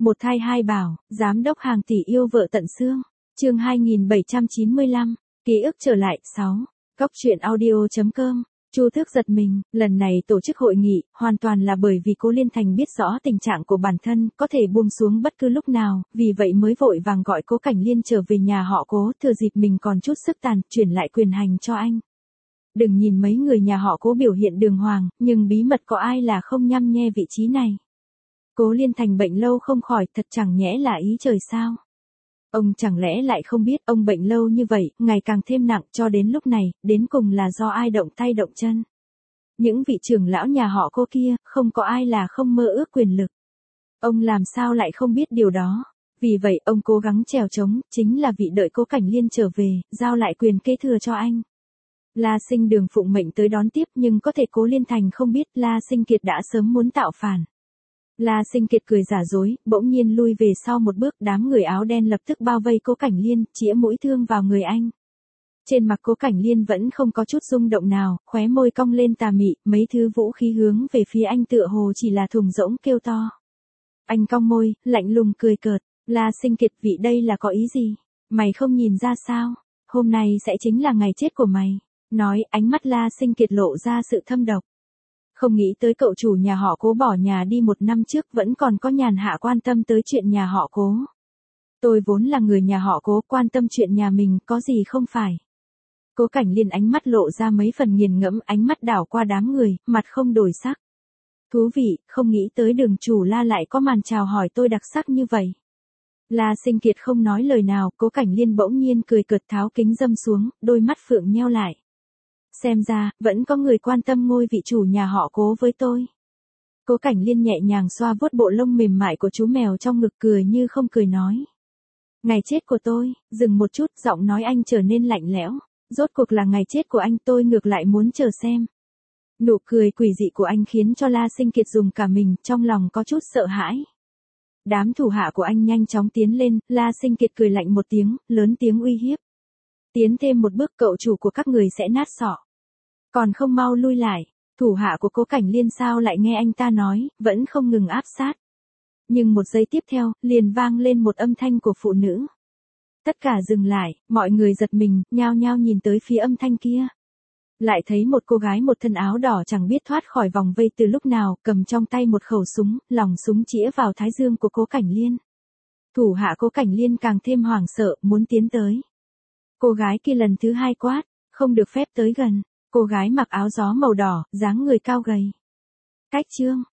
Một thai hai bảo, giám đốc hàng tỷ yêu vợ tận xương. Chương 2795, ký ức trở lại 6. Cóc truyện audio.com. Chu Tước giật mình, lần này tổ chức hội nghị, hoàn toàn là bởi vì Cố Liên Thành biết rõ tình trạng của bản thân, có thể buông xuống bất cứ lúc nào, vì vậy mới vội vàng gọi Cố Cảnh Liên trở về nhà họ Cố, thừa dịp mình còn chút sức tàn, chuyển lại quyền hành cho anh. Đừng nhìn mấy người nhà họ Cố biểu hiện đường hoàng, nhưng bí mật có ai là không nhăm nhe vị trí này. Cố Liên Thành bệnh lâu không khỏi, thật chẳng nhẽ là ý trời sao. Ông chẳng lẽ lại không biết ông bệnh lâu như vậy, ngày càng thêm nặng cho đến lúc này, đến cùng là do ai động tay động chân. Những vị trưởng lão nhà họ Cố kia, không có ai là không mơ ước quyền lực. Ông làm sao lại không biết điều đó. Vì vậy ông cố gắng trèo trống, chính là vị đợi Cố Cảnh Liên trở về, giao lại quyền kế thừa cho anh. La Sinh Đường phụng mệnh tới đón tiếp nhưng có thể Cố Liên Thành không biết La Sinh Kiệt đã sớm muốn tạo phản. La Sinh Kiệt cười giả dối, bỗng nhiên lui về sau một bước, đám người áo đen lập tức bao vây Cố Cảnh Liên, chĩa mũi thương vào người anh. Trên mặt Cố Cảnh Liên vẫn không có chút rung động nào, khóe môi cong lên tà mị, mấy thứ vũ khí hướng về phía anh tựa hồ chỉ là thùng rỗng kêu to. Anh cong môi, lạnh lùng cười cợt, La Sinh Kiệt, vị đây là có ý gì? Mày không nhìn ra sao? Hôm nay sẽ chính là ngày chết của mày. Nói, ánh mắt La Sinh Kiệt lộ ra sự thâm độc. Không nghĩ tới cậu chủ nhà họ Cố bỏ nhà đi 1 năm trước vẫn còn có nhàn hạ quan tâm tới chuyện nhà họ Cố. Tôi vốn là người nhà họ Cố, quan tâm chuyện nhà mình có gì không phải. Cố Cảnh Liên ánh mắt lộ ra mấy phần nghiền ngẫm, ánh mắt đảo qua đám người, mặt không đổi sắc. Thú vị, không nghĩ tới Đường chủ La lại có màn chào hỏi tôi đặc sắc như vậy. La Sinh Kiệt không nói lời nào, Cố Cảnh Liên bỗng nhiên cười cợt tháo kính dâm xuống, đôi mắt phượng nheo lại. Xem ra, vẫn có người quan tâm ngôi vị chủ nhà họ Cố với tôi. Cố Cảnh Liên nhẹ nhàng xoa vuốt bộ lông mềm mại của chú mèo trong ngực, cười như không cười nói. Ngày chết của tôi, dừng một chút, giọng nói anh trở nên lạnh lẽo. Rốt cuộc là ngày chết của anh, tôi ngược lại muốn chờ xem. Nụ cười quỷ dị của anh khiến cho La Sinh Kiệt dùng cả mình, trong lòng có chút sợ hãi. Đám thủ hạ của anh nhanh chóng tiến lên, La Sinh Kiệt cười lạnh một tiếng, lớn tiếng uy hiếp. Tiến thêm một bước cậu chủ của các người sẽ nát sọ. Còn không mau lui lại, thủ hạ của Cố Cảnh Liên sao lại nghe anh ta nói, vẫn không ngừng áp sát. Nhưng một giây tiếp theo, liền vang lên một âm thanh của phụ nữ. Tất cả dừng lại, mọi người giật mình, nhao nhao nhìn tới phía âm thanh kia. Lại thấy một cô gái một thân áo đỏ chẳng biết thoát khỏi vòng vây từ lúc nào, cầm trong tay một khẩu súng, lòng súng chĩa vào thái dương của Cố Cảnh Liên. Thủ hạ Cố Cảnh Liên càng thêm hoảng sợ, muốn tiến tới. Cô gái kia lần thứ 2 quát, không được phép tới gần. Cô gái mặc áo gió màu đỏ, dáng người cao gầy. Cách chương,